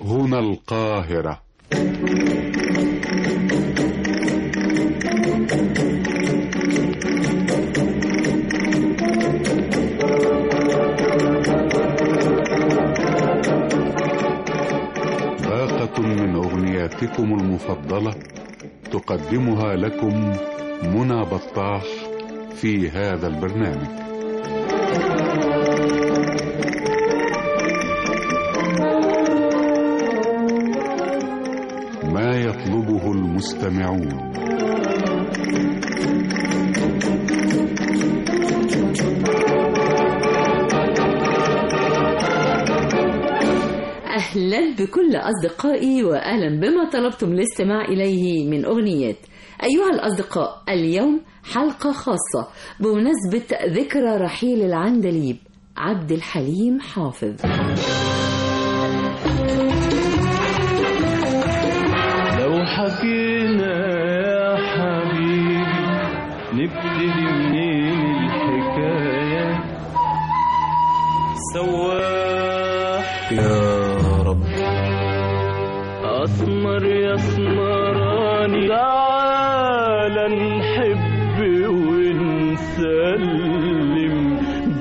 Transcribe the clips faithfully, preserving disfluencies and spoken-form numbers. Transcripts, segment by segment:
هنا القاهرة. باقة من أغنياتكم المفضلة تقدمها لكم منى بطاح في هذا البرنامج. ما يطلبه المستمعون. أهلا بكل أصدقائي وأهلا بما طلبتم الاستماع إليه من أغنيات. أيها الأصدقاء، اليوم حلقة خاصة بمناسبة ذكرى رحيل العندليب عبد الحليم حافظ. لو حكينا يا حبيبي نبتدي منين الحكاية؟ سواح يا رب أسمر يا اسمراني، تعالى نحب ونسلم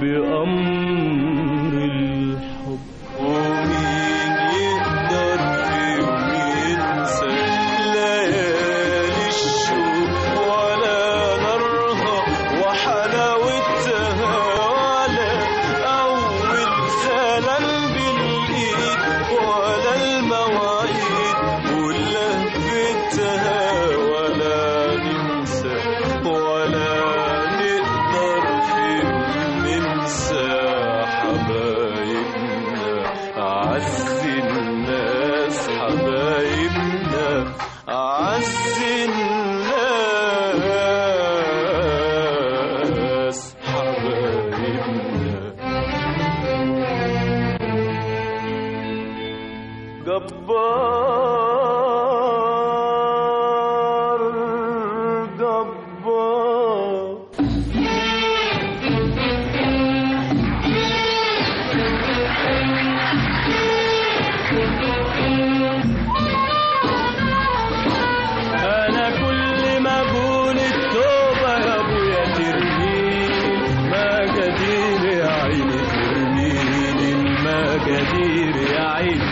بأمر الحب. ومين يقدر في يوم ينسى ليالي الشوق ولا نارها وحلاوتها، ولا أول سلام بالإيد ولا المواعيد ولهفتها، ولا ننسى ولا نقدر في ننسى حبايبنا أعز الناس، حبايبنا أعز الناس حبايبنا. جبار جبار أنا كل ما أقول التوبة يا أبويا ترميني، ما قدير يا عيني ترميني، ما قدير يا عيني.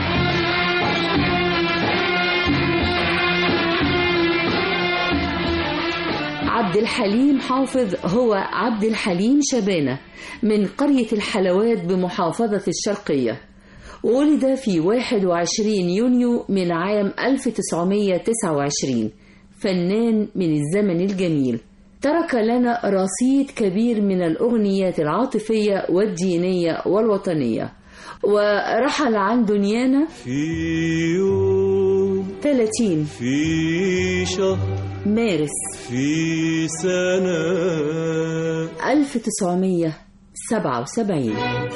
عبد الحليم حافظ هو عبد الحليم شبانة من قرية الحلوات بمحافظة الشرقية، ولد في واحد وعشرين يونيو من عام ألف وتسعمائة وتسعة وعشرين. فنان من الزمن الجميل، ترك لنا رصيد كبير من الأغنيات العاطفية والدينية والوطنية، ورحل عن دنيانا في يوم ثلاثين في شهر مارس في سنة ألف وتسعمائة وسبعة وسبعين.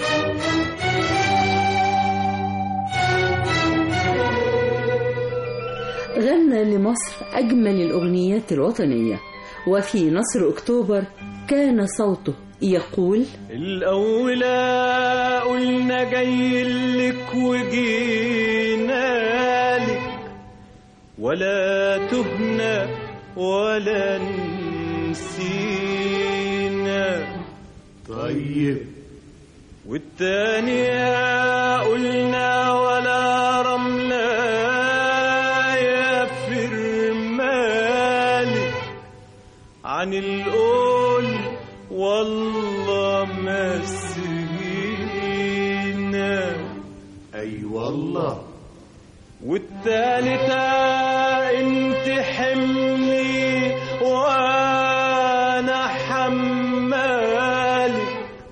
غنى لمصر أجمل الأغنيات الوطنية، وفي نصر أكتوبر كان صوته يقول: الأولى قلنا جاي لك وجينا لك، ولا تهنا ولا نسينا. طيب والتانية قلنا ولا رملة يا فرمالي، عن القول والله ما سهينا. أي والله. والتالتة انت حملي وانا حمالي،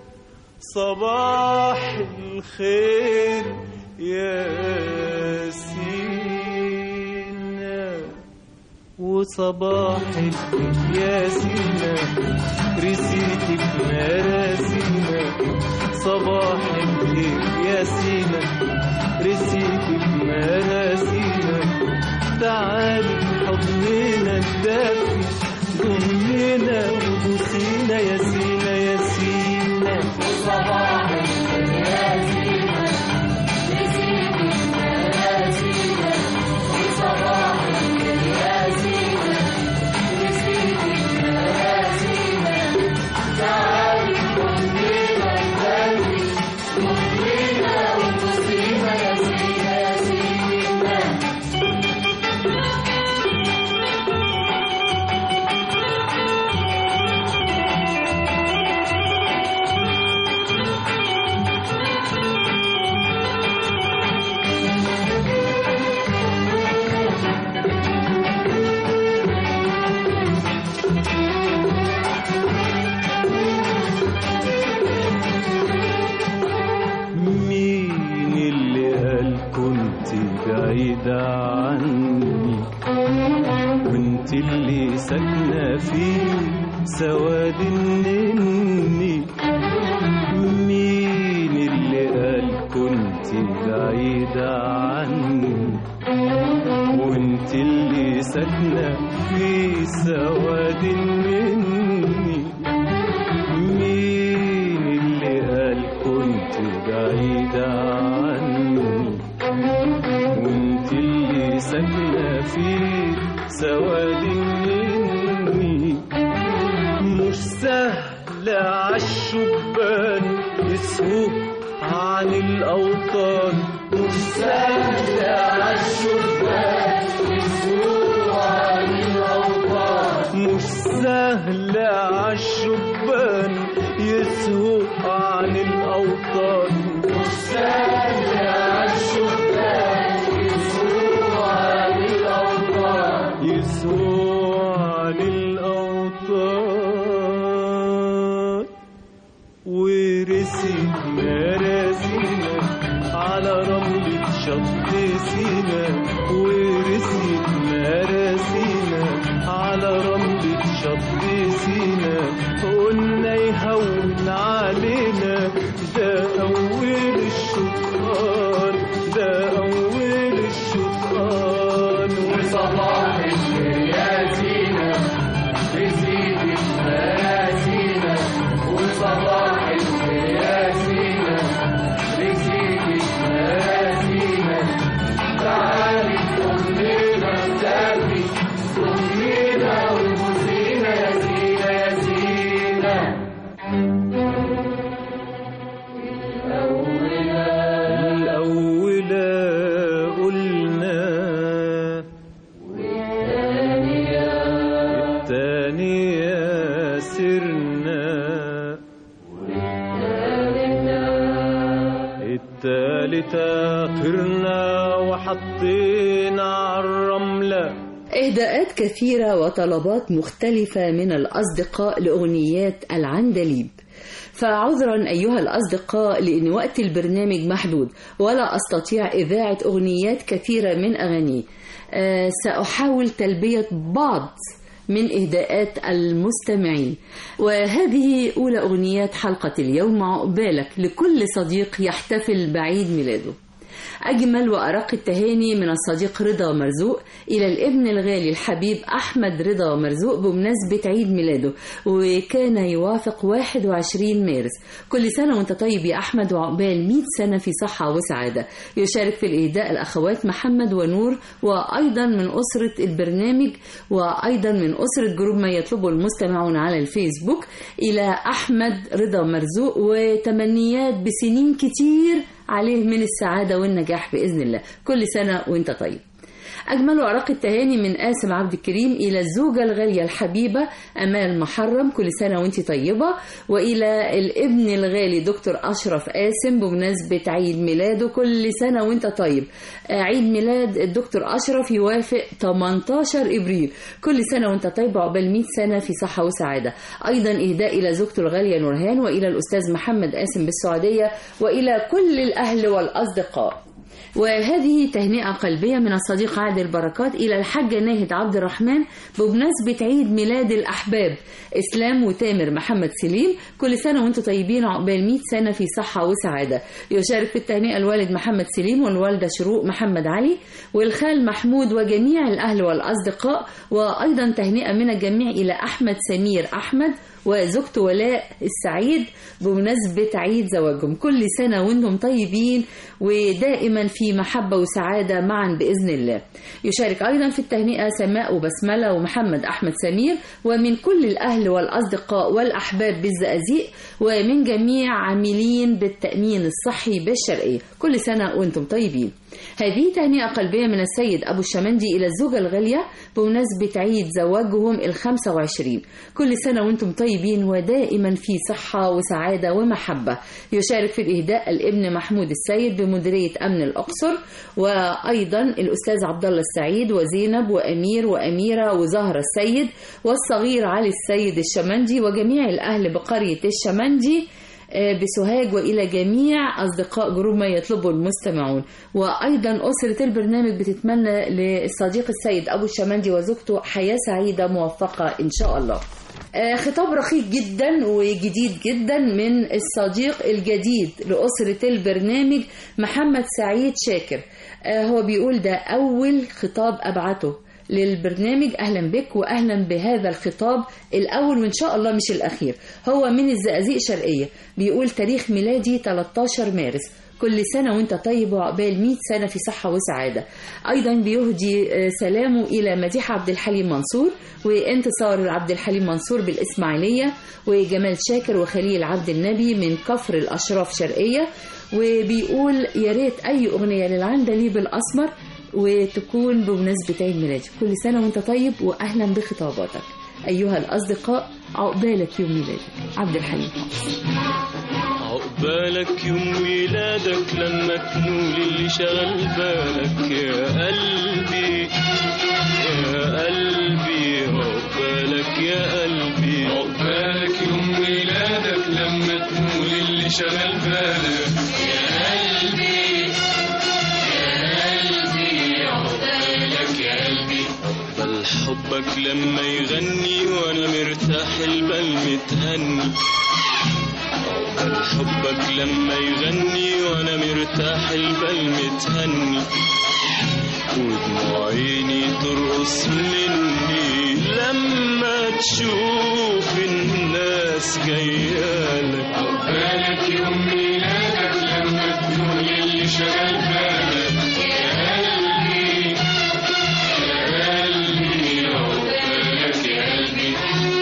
صباح الخير يا سينا، وصباح الخير يا سينا رسيتك مراسينا. صباح الخير يا سينا رسيتك مراسينا. تعالي حضننا الدافي ضمنا وبوسينا يا سينا يا سينا. صباح الخير يا سينا رسيتك مراسينا. بعيدة عني، وانت اللي ساكنة في سواد النني. مين اللي قال كنت بعيدة عني، وانت اللي ساكنة في سواد النني. مين اللي قال كنت بعيدة عني، وانت اللي ساكنة في سواد النني. مش سهل عالشبان يسهو عن الأوطان، مش سهل عالشبان يسهو عن الأوطان، مش سهل عالشبان يسهو عن الأوطان، مش سهل عالشبان يسهو عن الأوطان، يسهو عن الأوطان. ورسي مراسينا على رملة شط سينا، ورسي مراسينا على رملة شط سينا. قلنا يهون علينا ده أول الشطآن، ده أول الشطآن. وصباح الخير يا زينة بزيدك مراسينا، وصباح الخير يا زينة بزيدك مراسينا. تعالي كلنا نسافي كلنا وبوسينا يا زينة يا زينة. الأولى قلنا، الثانية سرنا، الثالثة طرنا وحطينا عالرملة. إهداءات كثيرة وطلبات مختلفة من الأصدقاء لأغنيات العندليب، فعذرا أيها الأصدقاء لأن وقت البرنامج محدود ولا أستطيع إذاعة أغنيات كثيرة من أغانيه. أه سأحاول تلبية بعض من إهداءات المستمعين، وهذه أولى أغنيات حلقة اليوم. عقبالك لكل صديق يحتفل بعيد ميلاده. أجمل وأرق التهاني من الصديق رضا مرزوق إلى الابن الغالي الحبيب أحمد رضا مرزوق بمناسبة عيد ميلاده، وكان يوافق واحد وعشرين مارس. كل سنة وانت طيب يا أحمد، وعقبال مئة سنة في صحة وسعادة. يشارك في الإهداء الأخوات محمد ونور، وأيضا من أسرة البرنامج، وأيضا من أسرة جروب ما يطلبه المستمعون على الفيسبوك، إلى أحمد رضا مرزوق، وتمنيات بسنين كتير عليه من السعادة والنجاح بإذن الله. كل سنة وانت طيب. أجمل أوراق التهاني من قاسم عبد الكريم إلى الزوجة الغالية الحبيبة أمال محرم، كل سنة وانت طيبة. وإلى الابن الغالي دكتور أشرف قاسم بمناسبة عيد ميلاده، كل سنة وانت طيب. عيد ميلاد الدكتور أشرف يوافق ثمانية عشر إبريل، كل سنة وانت طيب وعقبال مئة سنة في صحة وسعادة. أيضا إهداء إلى زوجته الغالية نورهان، وإلى الأستاذ محمد قاسم بالسعودية، وإلى كل الأهل والأصدقاء. وهذه تهنئة قلبية من الصديق عادل بركات إلى الحاجة ناهد عبد الرحمن بمناسبة عيد ميلاد الأحباب إسلام وتامر محمد سليم، كل سنة وانتم طيبين عقبال مئة سنة في صحة وسعادة. يشارك في التهنئة الوالد محمد سليم والوالدة شروق محمد علي والخال محمود وجميع الأهل والأصدقاء. وأيضا تهنئة من الجميع إلى أحمد سمير أحمد وزوجته ولاء السعيد بمناسبة عيد زواجهم، كل سنة وانتم طيبين ودائما في محبة وسعادة معا بإذن الله. يشارك أيضا في التهنئة سماء وبسملة ومحمد أحمد سمير، ومن كل الأهل والأصدقاء والأحباب بالزقازيق، ومن جميع عاملين بالتأمين الصحي بالشرقية، كل سنة وانتم طيبين. هذه تهنئة قلبية من السيد أبو الشمندي إلى الزوجة الغالية بمناسبة عيد زواجهم الخمسة وعشرين، كل سنة وانتم طيبين ودائما في صحة وسعادة ومحبة. يشارك في الإهداء الابن محمود السيد بمديرية أمن الأقصر، وأيضا الأستاذ عبد الله السعيد وزينب وأمير وأميرة وزهرة السيد والصغير علي السيد الشمندي وجميع الأهل بقرية الشمندي بسوهاج وإلى جميع أصدقاء جروب ما يطلبه المستمعون. وأيضا أسرة البرنامج بتتمنى للصديق السيد أبو الشمندي وزوجته حياة سعيدة موفقة إن شاء الله. خطاب رقيق جدا وجديد جدا من الصديق الجديد لأسرة البرنامج محمد سعيد شاكر. هو بيقول ده أول خطاب أبعته للبرنامج، أهلا بك وأهلا بهذا الخطاب الأول وإن شاء الله مش الأخير. هو من الزقازيق شرقية، بيقول تاريخ ميلادي ثلاثة عشر مارس، كل سنة وانت طيب وعقبال مئة سنة في صحة وسعادة. أيضا بيهدي سلامه إلى مديحة عبد الحليم منصور وانتصار عبد الحليم منصور بالإسماعيلية وجمال شاكر وخليل عبد النبي من كفر الأشراف شرقية. وبيقول يا ريت أي أغنية للعندليب الأسمر وتكون بمناسبة عيد ميلادي. كل سنة وانت طيب وأهلا بخطاباتك أيها الأصدقاء، عقبالك يوم ميلادك. عبد الحليم عقبالك يوم ميلادك لما تنول اللي شغل بالك يا قلبي يا قلبي، عقبالك يا قلبي. عقبالك يوم ميلادك لما تنول اللي شغل بالك يا قلبي يا قلبي، عقبالك يا قلبي. عقبال حبك لما يغني وانا مرتاح البال متهني، حبك لما يغني وانا مرتاح البال متهني، ودموع عيني ترقص مني لما تشوف الناس جايالك. عقبالك يوم ميلادك لما تقول اللي شغل بالك يا قلبي يا قلبي، عقبالك يا قلبي.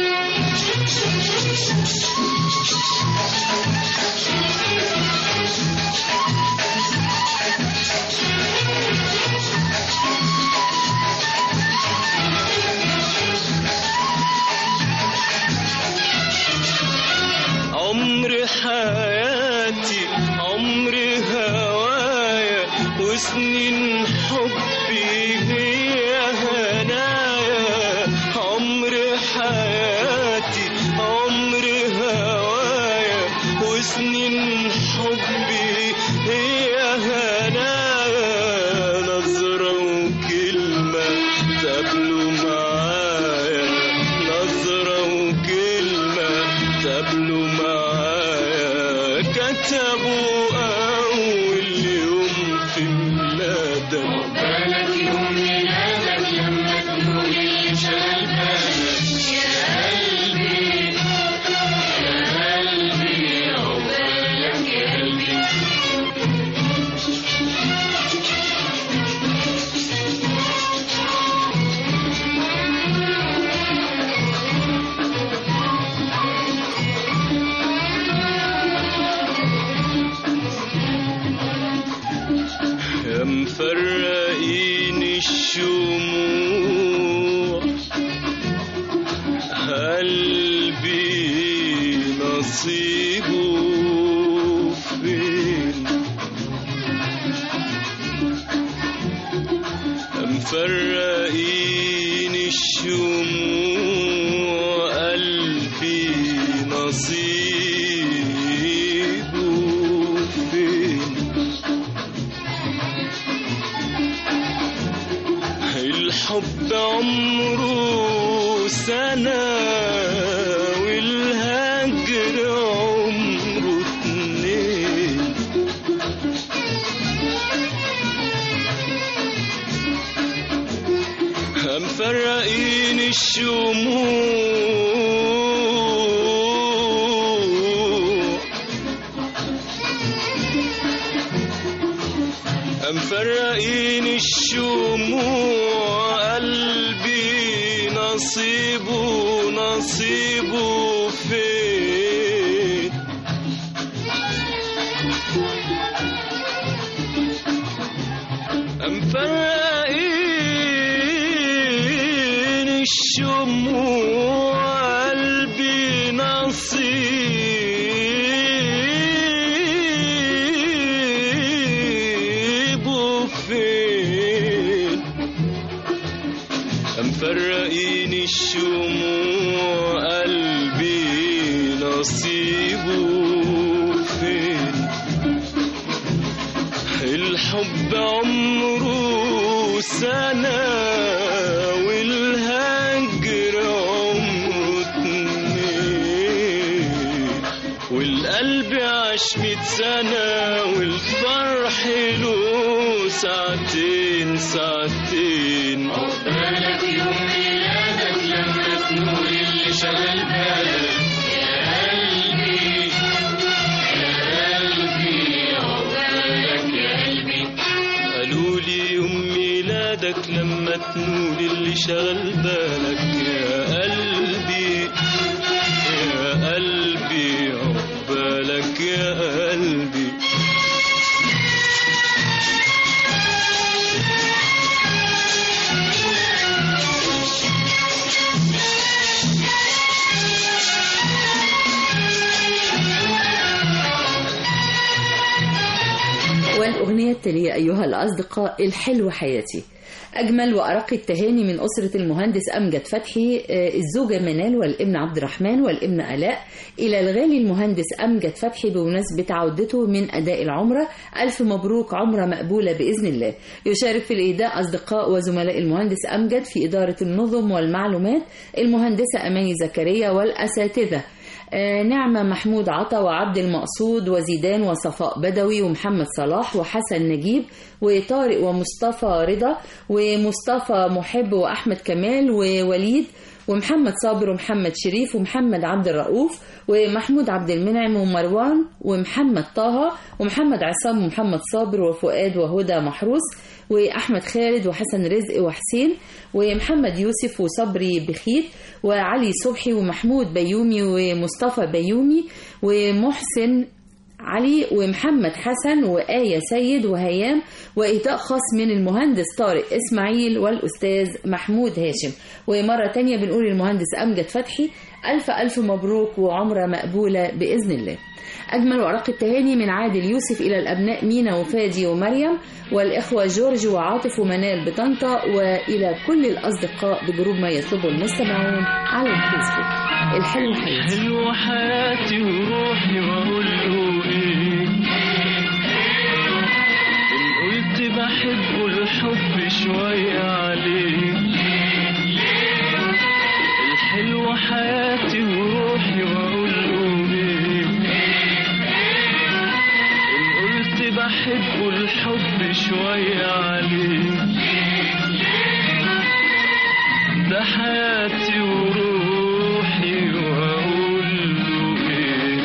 عمر حياتي عمر هوايا وسنين حبي هي هنايا، عمر حياتي عمر هوايا وسنين حبي هي هنايا، نظرة وكلمة تقابلوا معايا، نظرة وكلمة تقابلوا معايا، كتبوا أول يوم في ميلادك. عقبالك يوم ميلادك لما تقول اللي شغل بالك يا قلبي يا قلبي، عقبالك يا قلبي. يا مفرقين الشموع قلبي نصيبه فين، يا مفرقين الشموع قلبي نصيبه فين، الحب عمره سنة والهجر عمره اتنين، مفرقين الشموع مفرقين الشموع قلبي نصيبه نصيبه فين، مفرقين الشموع قلبي نصيبه فين، مفرقين الشموع قلبي نصيبه الحب عمره سنة والهجر عمره اتنين، والقلب عاش مية سنة والفرح له ساعتين ساعتين. عقبالك يوم ميلادك لما تنور اللي شغل بالك يا قلبي يا قلبي، عقبالك يا قلبي. قالولي يوم ميلادك لما تنور اللي شغل بالك يا قلبي يا قلبي، عقبالك يا قلبي. والأغنية التالية أيها الأصدقاء الحلو حياتي. أجمل وأرق التهاني من أسرة المهندس أمجد فتحي، الزوجة منال والابن عبد الرحمن والابن آلاء، إلى الغالي المهندس أمجد فتحي بمناسبة عودته من أداء العمرة. ألف مبروك، عمرة مقبولة بإذن الله. يشارك في الإهداء أصدقاء وزملاء المهندس أمجد في إدارة النظم والمعلومات المهندسة أماني زكريا والأساتذة نعمة محمود عطا وعبد المقصود وزيدان وصفاء بدوي ومحمد صلاح وحسن نجيب وطارق ومصطفى رضا ومصطفى محب وأحمد كمال ووليد ومحمد صابر ومحمد شريف ومحمد عبد الرؤوف ومحمود عبد المنعم ومروان ومحمد طه ومحمد عصام ومحمد صابر وفؤاد وهدى محروس وأحمد خالد وحسن رزق وحسين ومحمد يوسف وصبري بخيت وعلي صبحي ومحمود بيومي ومصطفى بيومي ومحسن علي ومحمد حسن وآية سيد وهيام، وإهداء خاص من المهندس طارق إسماعيل والأستاذ محمود هاشم. ومرة تانية بنقول المهندس أمجد فتحي ألف ألف مبروك وعمرة مقبولة بإذن الله. أجمل وأرق التهاني من عادل يوسف إلى الأبناء مينا وفادي ومريم والإخوة جورج وعاطف ومنال بطنطا، وإلى كل الأصدقاء بجروب ما يطلبه المستمعون على الفيسبوك. الحلو حياتي حلو حياتي وروحي وأقول له إيه، إن قلت بحبه الحب شوية عليه. الحلو حياتي وروحي وأقول له إيه، إن قلت بحبه الحب شوية عليه. ده حياتي وروحي وأقول له إيه.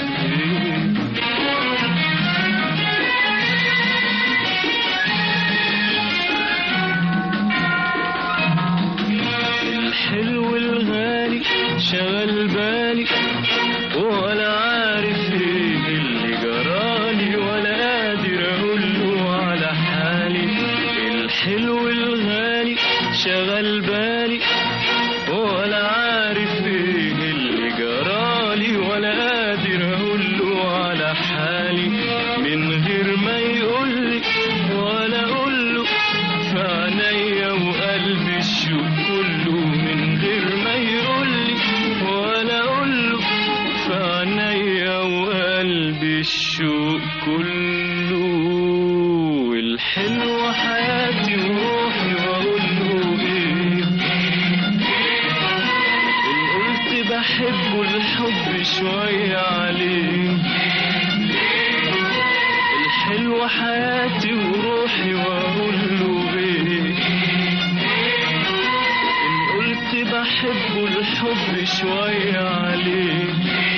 الحلو الغالي شغل بالي ولا عارف ايه اللي جرالي ولا قادر اقول له على حالي. الحلو الغالي شغل بالي ولا عارف ايه اللي جرالي ولا قادر اقول له على حالي، من غير ما يقولي ولا اقول له في عينيا وقلبي الشوق كله، من غير ما يقولي ولا اقول له في عينيا وقلبي الشوق كله. الحلو حياتي وروحي واقول له ايه، ان قلت بحبه الحب شوية عليه. الحلو حياتي وروحي واقول له ايه، ان قلت بحبه الحب شوية عليه.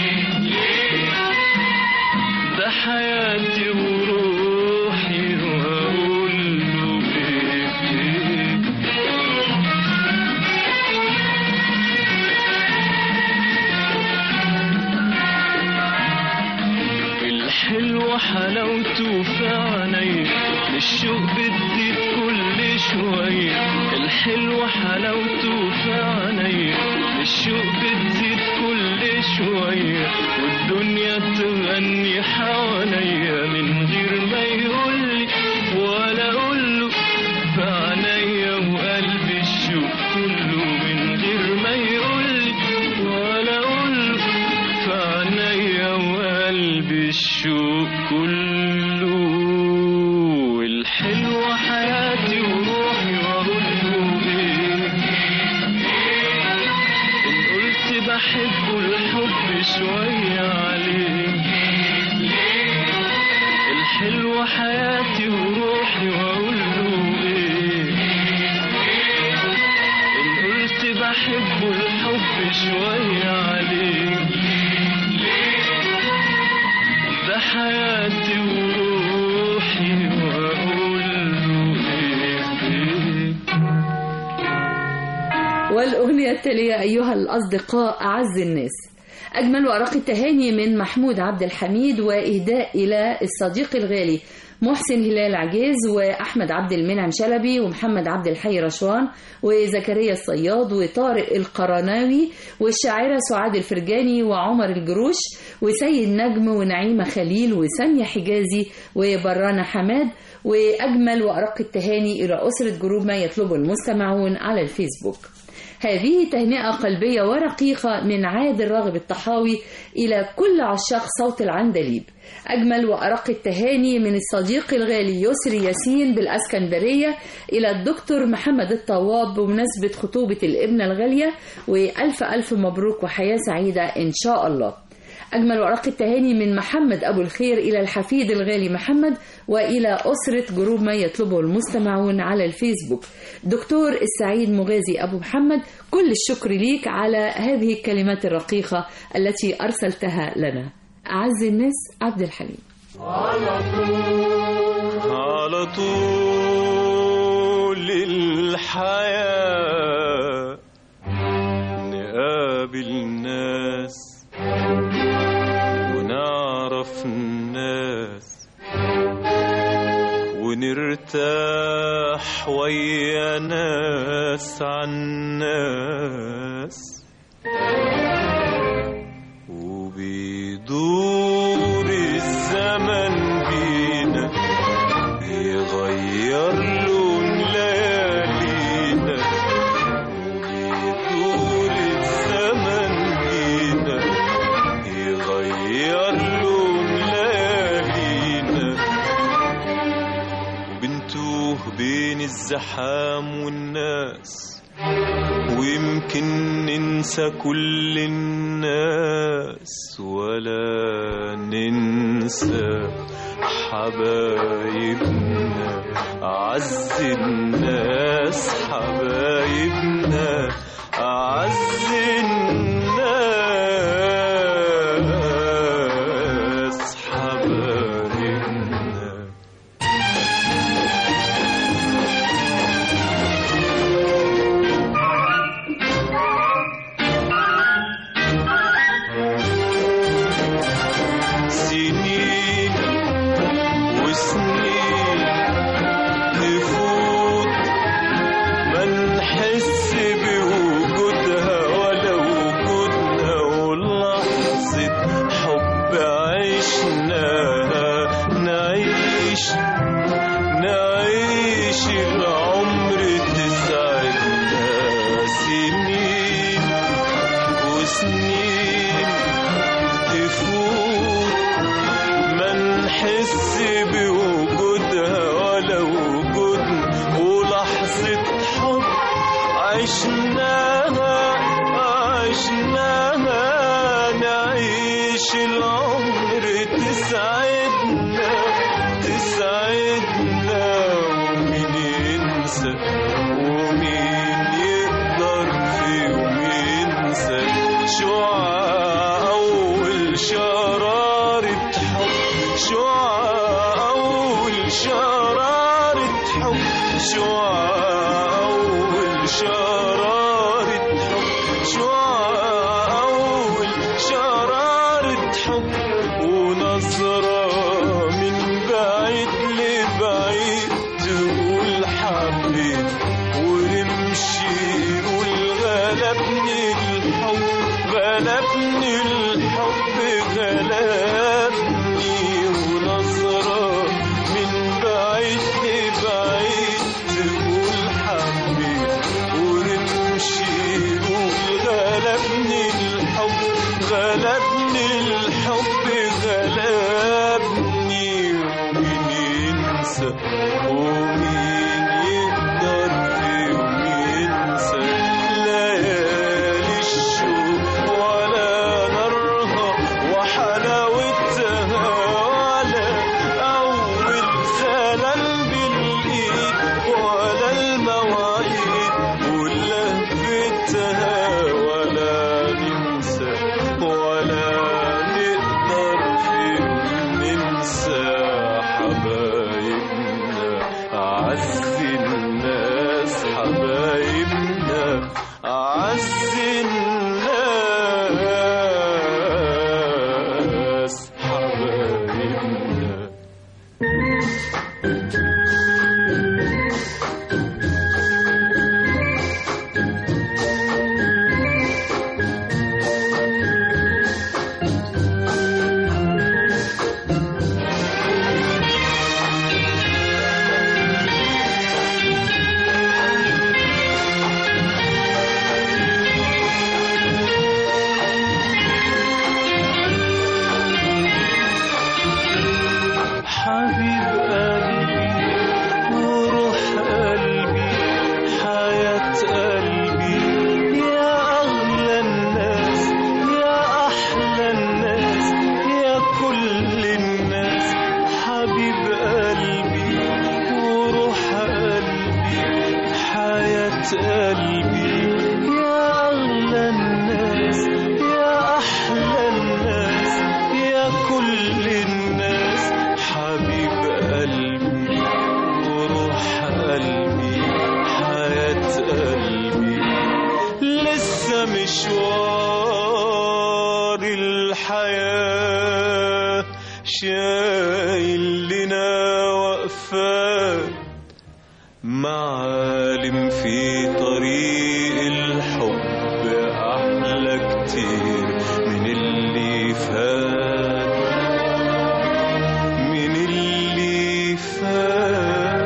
ده حياتي وروحي واقول له ايه. الحلو حلاوته في عينيا للشوق بتزيد كل شوية. الحلو حلاوته في عينيا للشوق بتزيد كل شوية، والدنيا تغني حواليا من غير ما يقولي ولا اقوله في عينيا وقلبي الشوق كله، من غير ما يقولي ولا اقوله في عينيا وقلبي الشوق كله. الحلو شوية عليك، ده حياتي وروحي وأقول له إيه. والأغنية التالية أيها الأصدقاء أعز الناس. أجمل وأرق التهاني من محمود عبد الحميد وإهداء إلى الصديق الغالي محسن هلال عجيز وأحمد عبد المنعم شلبي ومحمد عبد الحي رشوان وزكريا الصياد وطارق القرناوي والشاعرة سعاد الفرجاني وعمر الجروش وسيد نجم ونعيمة خليل وسامية حجازي وبرانا حماد. وأجمل وأرق التهاني إلى أسرة جروب ما يطلبه المستمعون على الفيسبوك. هذه تهنئة قلبية ورقيقة من عادل راغب الطحاوي إلى كل عشاق صوت العندليب. أجمل وأرق التهاني من الصديق الغالي يسري ياسين بالأسكندرية إلى الدكتور محمد الطواب بمناسبة خطوبة الابنة الغالية، وألف ألف مبروك وحياة سعيدة إن شاء الله. أجمل وأرق التهاني من محمد أبو الخير إلى الحفيد الغالي محمد وإلى أسرة جروب ما يطلبه المستمعون على الفيسبوك. دكتور السعيد مغازي أبو محمد، كل الشكر ليك على هذه الكلمات الرقيقة التي أرسلتها لنا. أعز الناس عبد الحليم. على طول على طول الحياة نقابل ناس ونعرف الناس ونرتاح ويا ناس عن ناس، وبيدور الزمن بينا بيغير لون ليالينا، وبيدور الزمن بينا بيغير لون ليالينا، وبنتوه بين الزحام والناس، ويمكن ننسى كل الناس ولا ننسى حبايبنا أعز الناس، حبايبنا أعز الناس حبايبنا. سنين وسنين تفوت ما نحس بوجودها ولا وجودنا، ولحظة حب عشناها نعيش نعيش العمر تسعدنا. سنين وسنين تفوت ما نحس بوجودها ولا وجودنا، ولحظة حب عشناها عشناها نعيش العمر تسعدنا تسعدنا. ومين ينسى ومين يقدر في يوم ينسى شعاع أول شرارة حب، شعاع أول شرارة حب، شعاع أول شرارة حب، شعاع أول شرارة حب. ونظرة من بعيد لبعيد تقول حبيت، ونمشي نقول غلبني الحب غلبني الحب غلبني. ونظرة من بعيد لبعيد تقول حبيت، ونمشي نقول غلبني الحب غلبني الحب غلبني. ومين ينسى ومين يقدر في يوم ينسى ليالي الشوق ولا نارها وحلاوتها حبايبنا أعز الناس حبايبنا. مشوار الحياة شايل لنا وقفات، معالم في طريق الحب أحلى كتير من اللي فات، من اللي فات.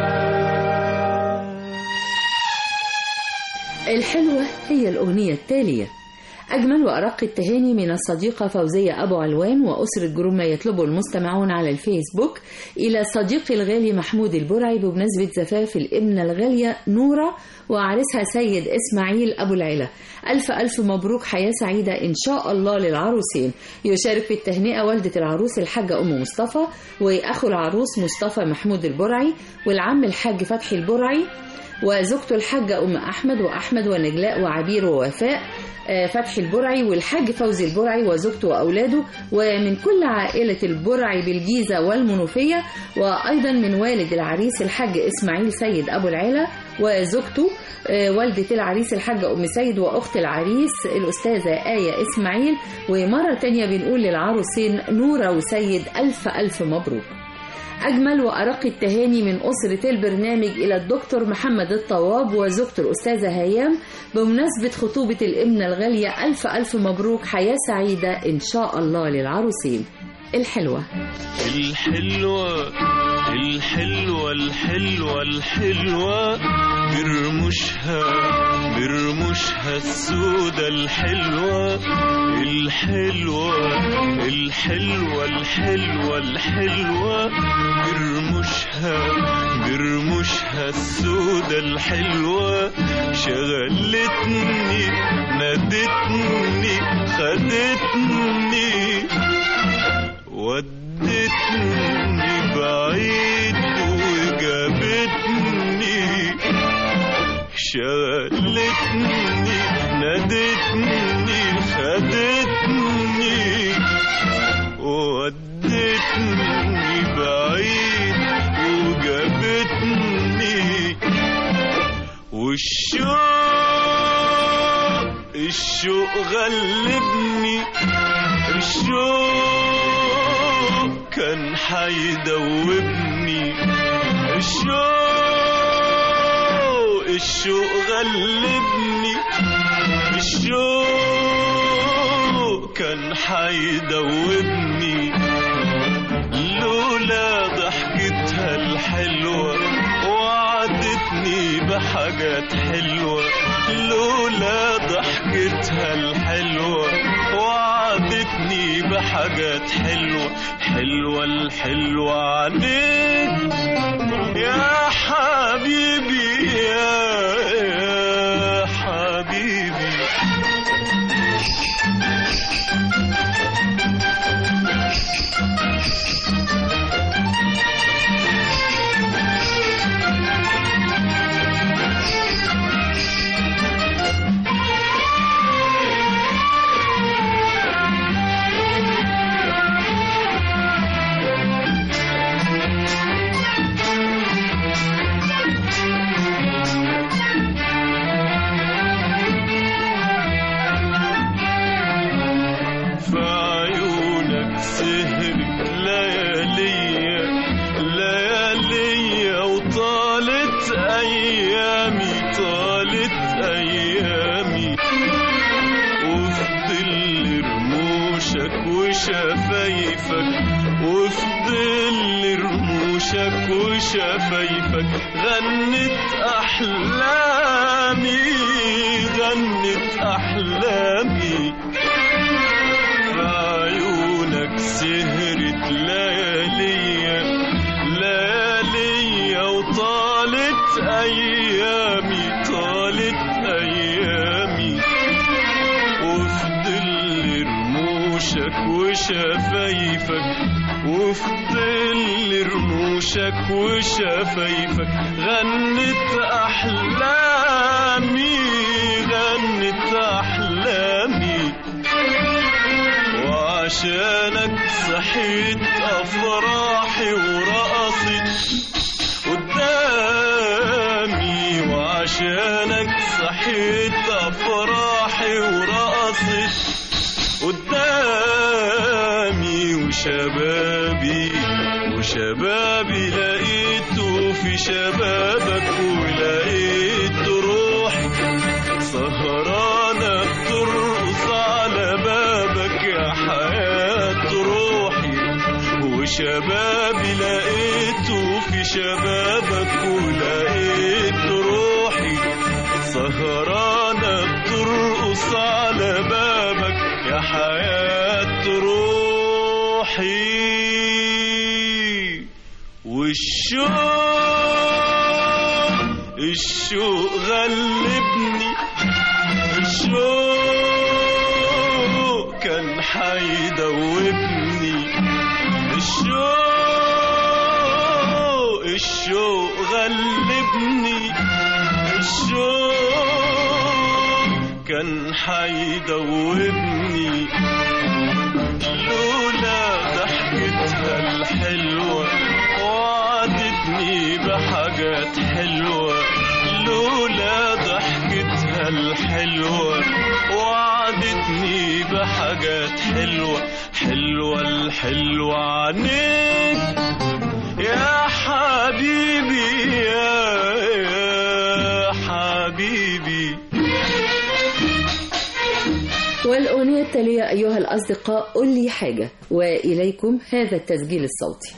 الحلوة هي الأغنية التالية. أجمل وأرق التهاني من الصديقة فوزية أبو علوان وأسرة جروب ما يطلبه المستمعون على الفيسبوك إلى صديقي الغالي محمود البرعي بمناسبة زفاف الابنة الغالية نورة وعريسها سيد إسماعيل أبو العلا. ألف ألف مبروك، حياة سعيدة إن شاء الله للعروسين. يشارك في التهنئة والدة العروس الحاجة أم مصطفى وأخو العروس مصطفى محمود البرعي والعم الحاج فتحي البرعي وزوجته الحاجة أم أحمد وأحمد ونجلاء وعبير ووفاء فتحي البرعي والحاج فوزي البرعي وزوجته وأولاده، ومن كل عائلة البرعي بالجيزة والمنوفية، وأيضا من والد العريس الحاج إسماعيل سيد أبو العلا وزوجته والدة العريس الحاجة أم سيد وأخت العريس الأستاذة آية إسماعيل. ومرة تانية بنقول للعروسين نورة وسيد ألف ألف مبروك. أجمل وأرق التهاني من أسرة البرنامج إلى الدكتور محمد الطواب وزوجته الأستاذة هيام بمناسبة خطوبة الابنة الغالية. ألف ألف مبروك، حياة سعيدة إن شاء الله للعروسين. الحلوة الحلوة الحلوة الحلوة الحلوة برمشها برمشها السودة الحلوة الحلوة الحلوة الحلوة الحلوة برمشها برمشها السودة الحلوة شغلتني نادتني خدتني ودتني بعيد وجابتني شغلتني نادتني خدتني ودتني بعيد وجابتني والشوق الشوق غلبني الشوق كان حيدوبني الشوق الشوق غلبني الشوق كان حيدوبني لولا ضحكتها الحلوة وعدتني بحاجات حلوة لولا ضحكتها الحلوة وعدتني بحاجات حلوة حلوة الحلوة عليك يا حبيبي يا حبيبي. شفايفك وفي ظل رموشك وشفايفك غنت أحلامي غنت أحلامي في عيونك سهرت لياليا لياليا وطالت أيامي طالت أيامي وفي ظل رموشك وشفايفك وفي ظل رموشك وشفايفك غنت أحلامي غنت أحلامي وعشانك صحيت أفراحي ورقصت قدامي وعشانك صحيت أفراحي ورقصت قدامي وشبابي وشبابي لقيته في شبابك ولقيت روحي سهرانة بترقص على بابك يا حياة روحي وشبابي لقيته في شبابك ولقيت روحي سهرانة بترقص على بابك يا حياة روحي والشوق الشوق غلبني الشوق كان حيدوبني الشوق الشوق غلبني الشوق كان حيدوبني لولا ضحكتها الحلوة وعدتني بحاجات حلوة لولا ضحكتها الحلوة وعدتني بحاجات حلوة حلوة الحلوة عنيك يا حبيبي يا, يا حبيبي. والأغنية التالية أيها الأصدقاء قل لي حاجة، وإليكم هذا التسجيل الصوتي.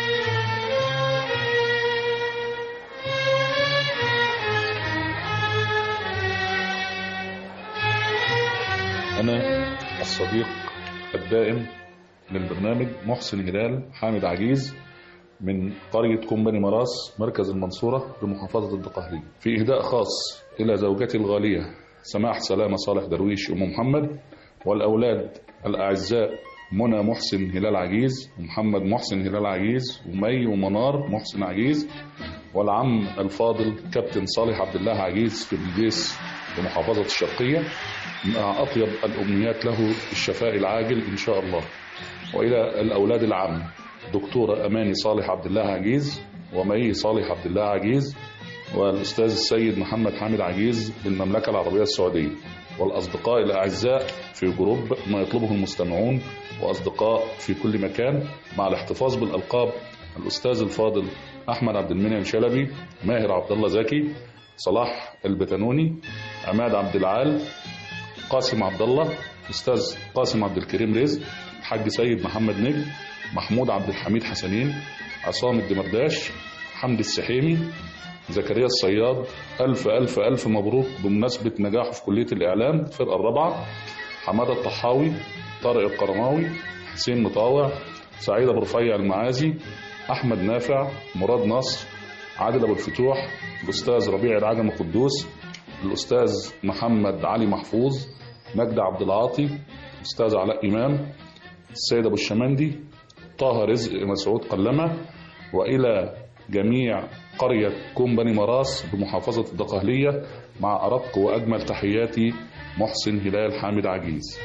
أنا الصديق الدائم للبرنامج محسن هلال حامد عجيز من قرية كومباني مراس مركز المنصورة بمحافظة الدقهلية، في إهداء خاص إلى زوجتي الغالية سماح سلامة صالح درويش أم محمد، والأولاد الأعزاء منى محسن هلال عجيز ومحمد محسن هلال عجيز ومي ومنار محسن عجيز، والعم الفاضل كابتن صالح عبد الله عجيز في بلجيس بمحافظة الشرقية، مع أطيب الأمنيات له الشفاء العاجل إن شاء الله. وإلى الأولاد العم دكتورة أماني صالح عبد الله عجيز ومي صالح عبد الله عجيز، والأستاذ السيد محمد حامد عجيز بالمملكة العربية السعودية، والأصدقاء الأعزاء في جروب ما يطلبه المستمعون وأصدقاء في كل مكان، مع الاحتفاظ بالألقاب الأستاذ الفاضل أحمد عبد المنعم شلبي، ماهر عبد الله زكي، صلاح البتنوني، عماد عبد العال، قاسم عبد الله، أستاذ قاسم عبد الكريم رزق، الحاج سيد محمد نجم، محمود عبد الحميد حسنين، عصام الدمرداش، حمد السحيمي، زكريا الصياد. ألف ألف ألف مبروك بمناسبة نجاحه في كلية الإعلام الفرقة الرابعة. حمادة الطحاوي، طارق القرماوي، حسين مطاوع، سعيد أبو رفيع المعازي، أحمد نافع، مراد نصر، عادل أبو الفتوح، الأستاذ ربيع العجم القدوس، الأستاذ محمد علي محفوظ، مجد عبد العاطي، الأستاذ علاء إمام، السيد أبو الشمندي، طه رزق مسعود قلمة، وإلى جميع قرية كومباني مراس بمحافظة الدقهلية، مع أرق وأجمل تحياتي محسن هلال حامد عجيز.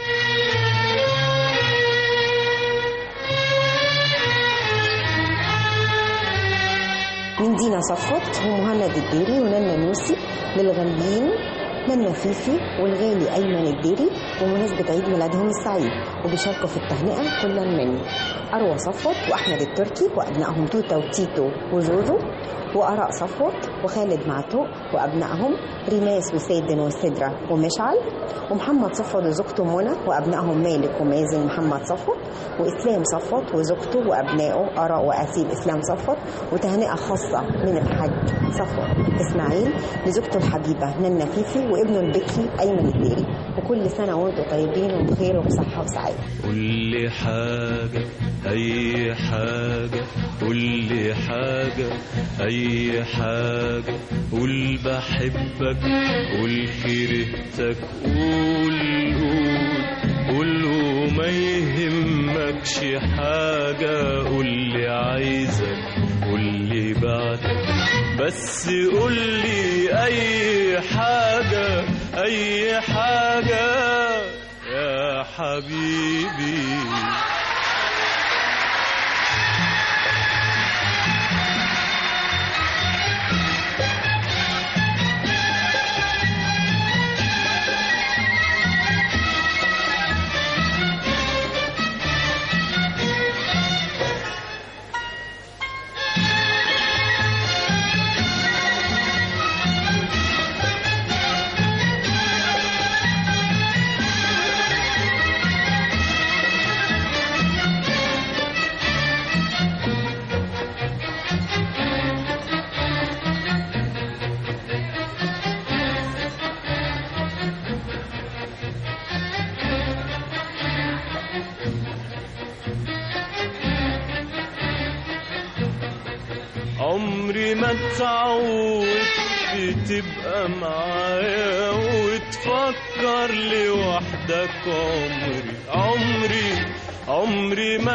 من دينا صفوت ومهند الديري ونانا نوسي، للغاليين منى فيفي والغالي أيمن الديري بمناسبة عيد ميلادهم السعيد، وبيشاركوا في التهنئة كلا مني أروى صفوت وأحمد التركي وأبنائهم توتا وتيتو وزوزو، وآراء صفوت وخالد معتوق وأبنائهم ريماس وسيدن وسدرة ومشعل، ومحمد صفوت وزوجته منى وأبنائهم مالك ومازن محمد صفوت، وإسلام صفوت وزوجته وأبنائه آراء وأسيل إسلام صفوت، وتهنئة خاصة من الحاج صفوت إسماعيل لزوجته الحبيبة ننة فيفي وابنه البكري أيمن الديري. وكل سنة وانتم طيبين وبخير وبصحة وسعادة. قول لي حاجة أي حاجة، قول لي حاجة أي حاجة، قول بحبك قول كرهتك، قول قول قول وما يهمكش حاجة، قول لي عايزك قول لي بعدك، بس قول لي أي حاجة أي حاجة يا حبيبي. عمري ما اتعودت تبقى معايا وتفكر لوحدك، عمري عمري عمري ما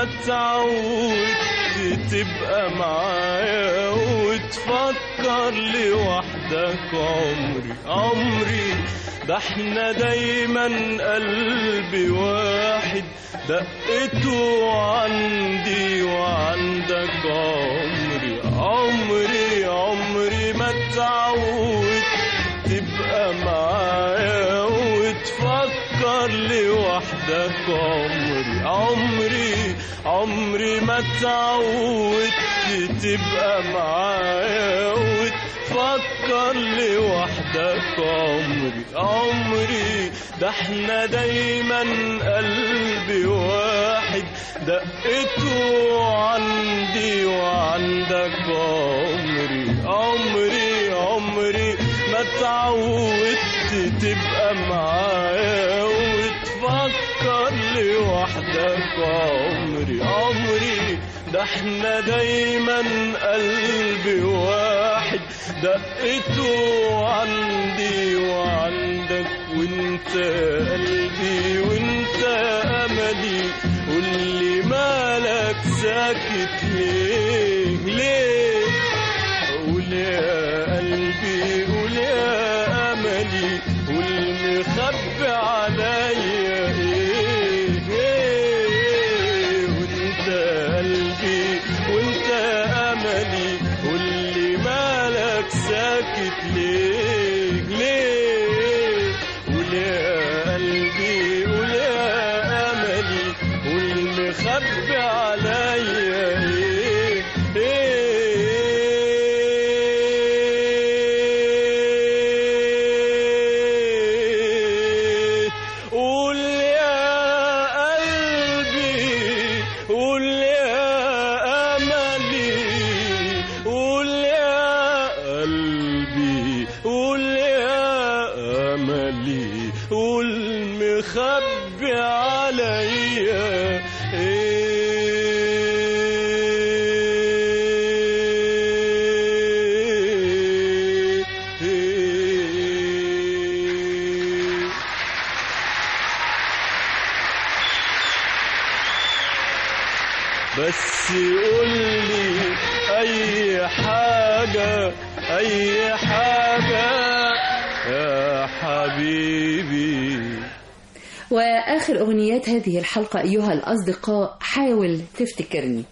اتعودت تبقى معايا وتفكر لوحدك، عمري عمري ده احنا دايما قلبي واحد دقته عندي وعندك، عمري عمري عمري ما اتعودت تبقى معايا وتفكر لوحدك، عمري عمري عمري ما اتعودت تبقى معايا وتفكر لوحدك، عمري عمري ده احنا دايما قلبي واحد دقته عندي وعندك، عمري عمري عمري ما اتعودت تبقى معايا وتفكر لوحدك، عمري عمري ده احنا دايما قلبي واحد دقته عندي وعندك، وانت قلبي وانت املي، قولي مالك ساكت ليه ليه، قول يا قلبي قول يا املي، قول مخبي عليا ايه ايه، وانت قلبي وانت املي، قولي مالك ساكت ليه ليه، قول يا قلبي قول يا املي، قول مخبي عليا ايه ايه، قول يا قلبي قول يا املي، قول يا قلبي قول يا املي، قول مخبي عليا ايه ايه. بس قولي اي حاجة اي حاجة يا حبيبي. وآخر أغنيات هذه الحلقة أيها الأصدقاء حاول تفتكرني.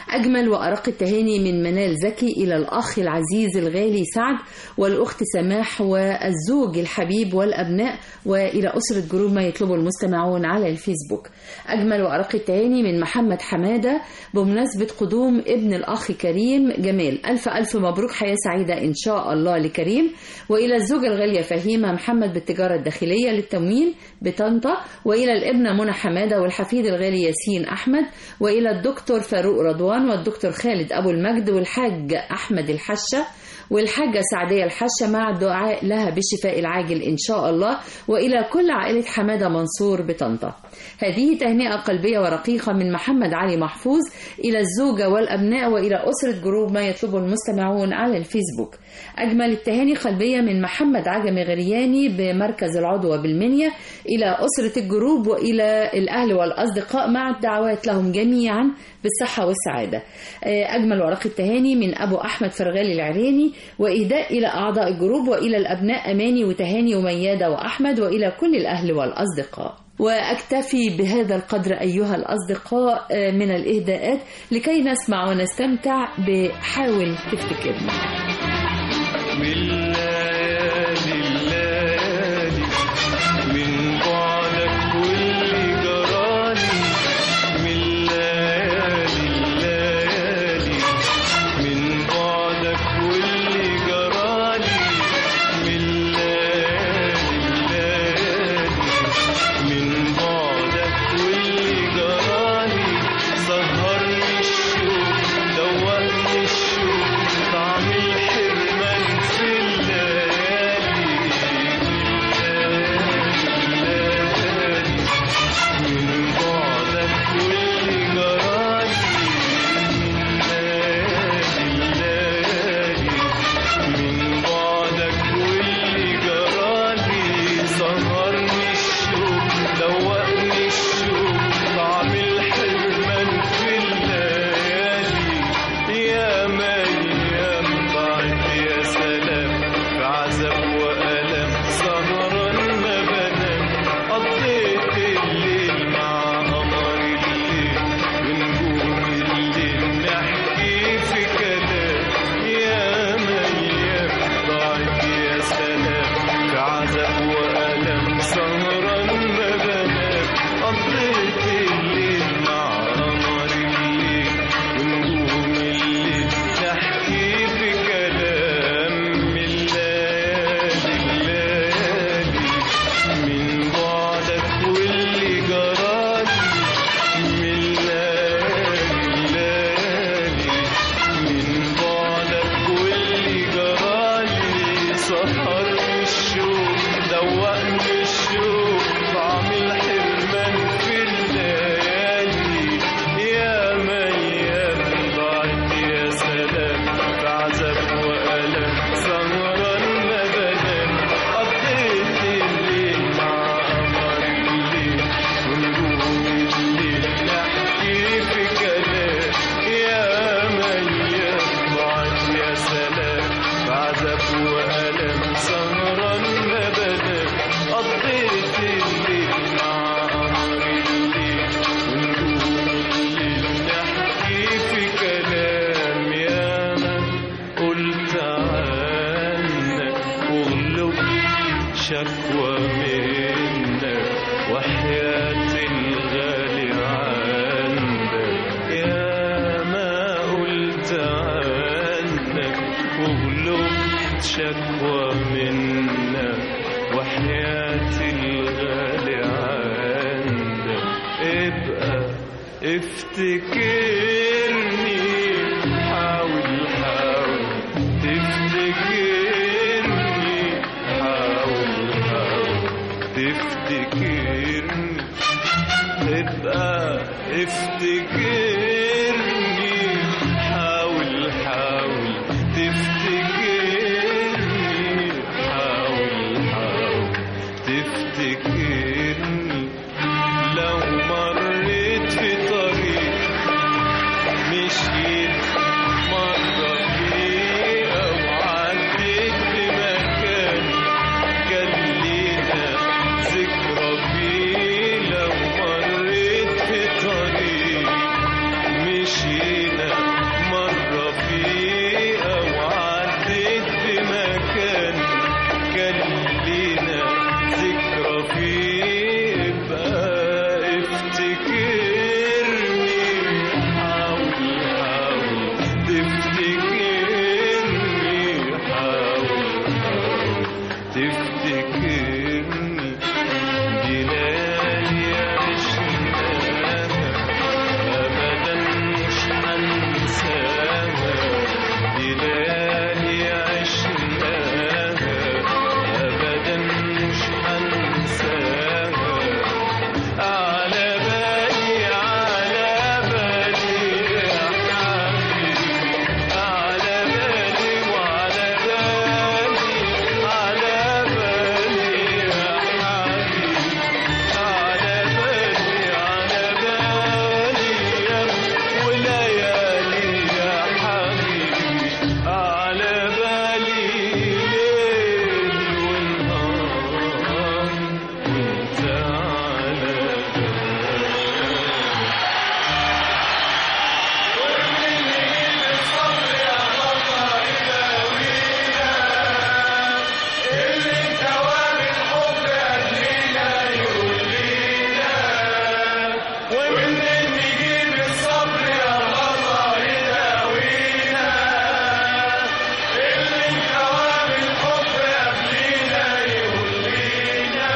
أجمل وأرق التهاني من منال زكي إلى الأخ العزيز الغالي سعد والأخت سماح والزوج الحبيب والأبناء وإلى أسرة جروب ما يطلبه المستمعون على الفيسبوك. أجمل وأرق التهاني من محمد حمادة بمناسبة قدوم ابن الأخ كريم جمال. ألف ألف مبروك، حياة سعيدة إن شاء الله لكريم. وإلى الزوجة الغالية فهيمة محمد بالتجارة الداخلية للتموين بطنطا، وإلى الابنة منى حمادة والحفيد الغالي ياسين أحمد، وإلى الدكتور فاروق رضوان والدكتور خالد أبو المجد والحاج أحمد الحشة والحاجة سعدية الحشة مع الدعاء لها بالشفاء العاجل إن شاء الله، وإلى كل عائلة حمادة منصور بطنطا. هذه تهنئة قلبية ورقيقة من محمد علي محفوظ إلى الزوجة والأبناء وإلى أسرة جروب ما يطلبه المستمعون على الفيسبوك. أجمل التهاني قلبية من محمد عجمي غرياني بمركز العضوة بالمنيا إلى أسرة الجروب وإلى الأهل والأصدقاء مع الدعوات لهم جميعا بالصحة والسعادة. أجمل ورق التهاني من أبو أحمد فرغالي العريني وإهداء إلى أعضاء الجروب وإلى الأبناء أماني وتهاني وميادة وأحمد وإلى كل الأهل والأصدقاء. وأكتفي بهذا القدر أيها الأصدقاء من الإهداءات لكي نسمع ونستمتع بحاول تفتكرنا. من الليالي الليالي من بعدك واللي جرالي، من الليالي الليالي من بعدك واللي جرالي، من الليالي الليالي من بعدك واللي جرالي، سهرني الشوق دوقني الشوق طعم الحرمان في الليالي، من بعدك واللي جرالي، من بعدك واللي جرالي، سهرني الشوق دوقني الشوق طعم الحرمان في الليالي. يا ميام ضاعت يا سلام في عذاب وألم، سهران ما بنام قضيت الليل مع قمر الليل ونجوم الليل نحكي في كلام. يا ميام ضاعت يا سلام في عذاب وألم، سهران ما بنام قضيت الليل مع قمر الليل ونجوم الليل نحكي في كلام. من الليالي الليالي من بعدك واللي جرالي، من الليالي الليالي من بعدك واللي جرالي، سهرني الشوق دوقني الشوق طعم الحرمان في الليالي. يا ميام ضاعت يا سلام في عذاب وألم، سهران ما بنام قضيت الليل مع قمر الليل ونجوم الليل نحكي في كلام. يا ميام ضاعت يا سلام في عذاب وألم، سهران ما بنام قضيت الليل مع قمر الليل ونجوم الليل نحكي في كلام. يا من قلت عنك واغلب شكوى منك وحياة الغالي عندك. يا ما قلت عنك واغلب شكوى منك وحياة الغالي عندك. ابقى افتكرني، حاول حاول تفتكرني، حاول حاول تفتكرني. ابقى افتكرني، حاول حاول تفتكرني، حاول حاول تفتكرني. لو مريت في طريق مشيت مرة فيه أو عديت بمكان كان لينا ذكرى فيه، لو مريت في طريق لينا ذكرى فيه بقى افتكرني حاول حاول تفتكرني حاول حاول تفتكرني دي ليالي عشناها أبدا مش هنساها دي ليالي عشناها أبدا مش هنساها على بالي على بالي يا حبيبي على بالي وعلى بالي على بالي يا حبيبي على بالي على بالي يا وليالي يا حبيبي على بالي ليل ونهار وانت على ومنين نجيب الصبر يا الله يداوينا اللي انكوى بالحب قبلينا يولينا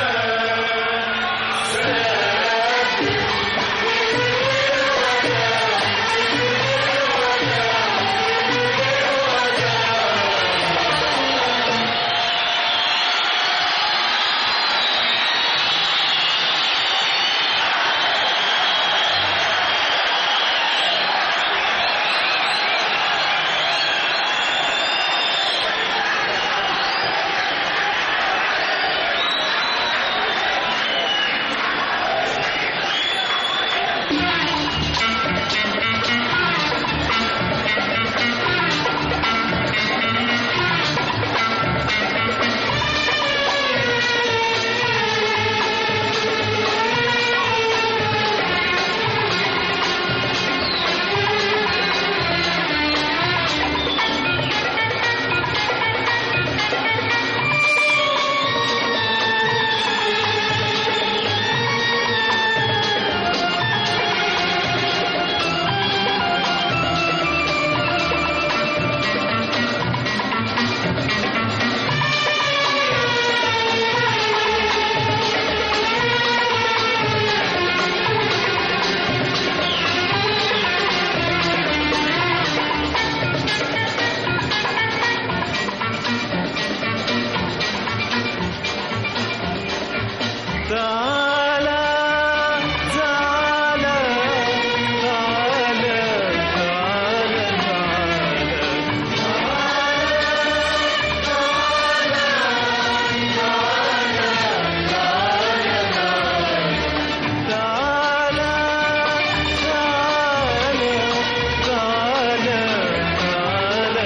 تعالى تعالى تعالى تعالى تعالى تعالى تعالى تعالى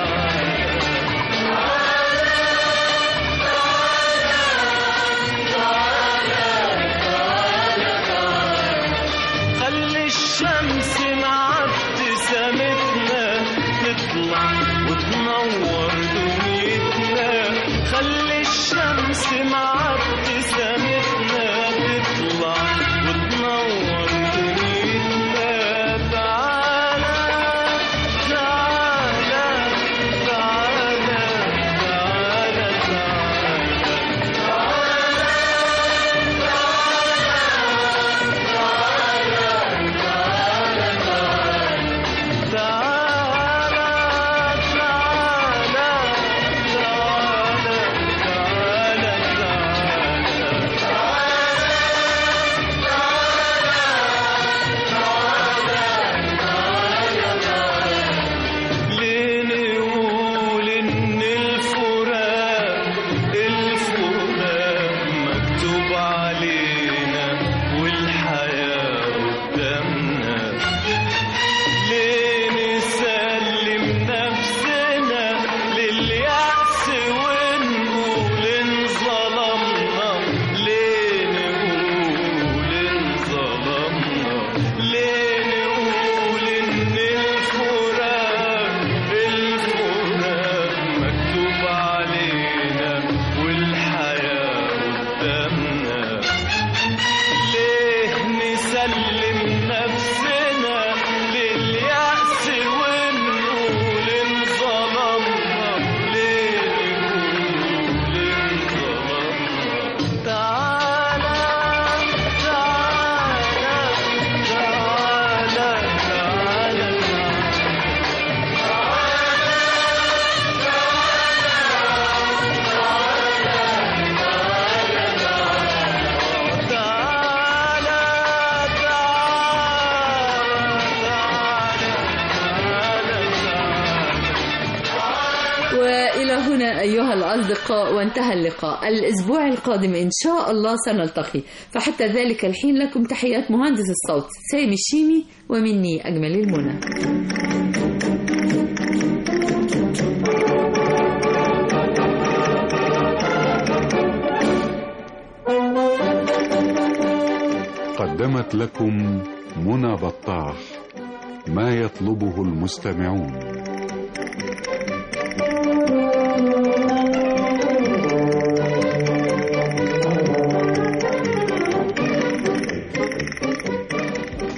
خلي الشمس مع ابتسامتنا تطلع وتنور دنيتنا خلي الشمس مع ابتسامتنا تطلع وتنور دنيتنا تعالى تعالى تعالى تعالى تعالى تعالى تعالى تعالى تعالى أيها الأصدقاء، وانتهى اللقاء. الأسبوع القادم إن شاء الله سنلتقي، فحتى ذلك الحين لكم تحيات مهندس الصوت سامي الشيمي، ومني أجمل المنى. قدمت لكم منى بطاح ما يطلبه المستمعون.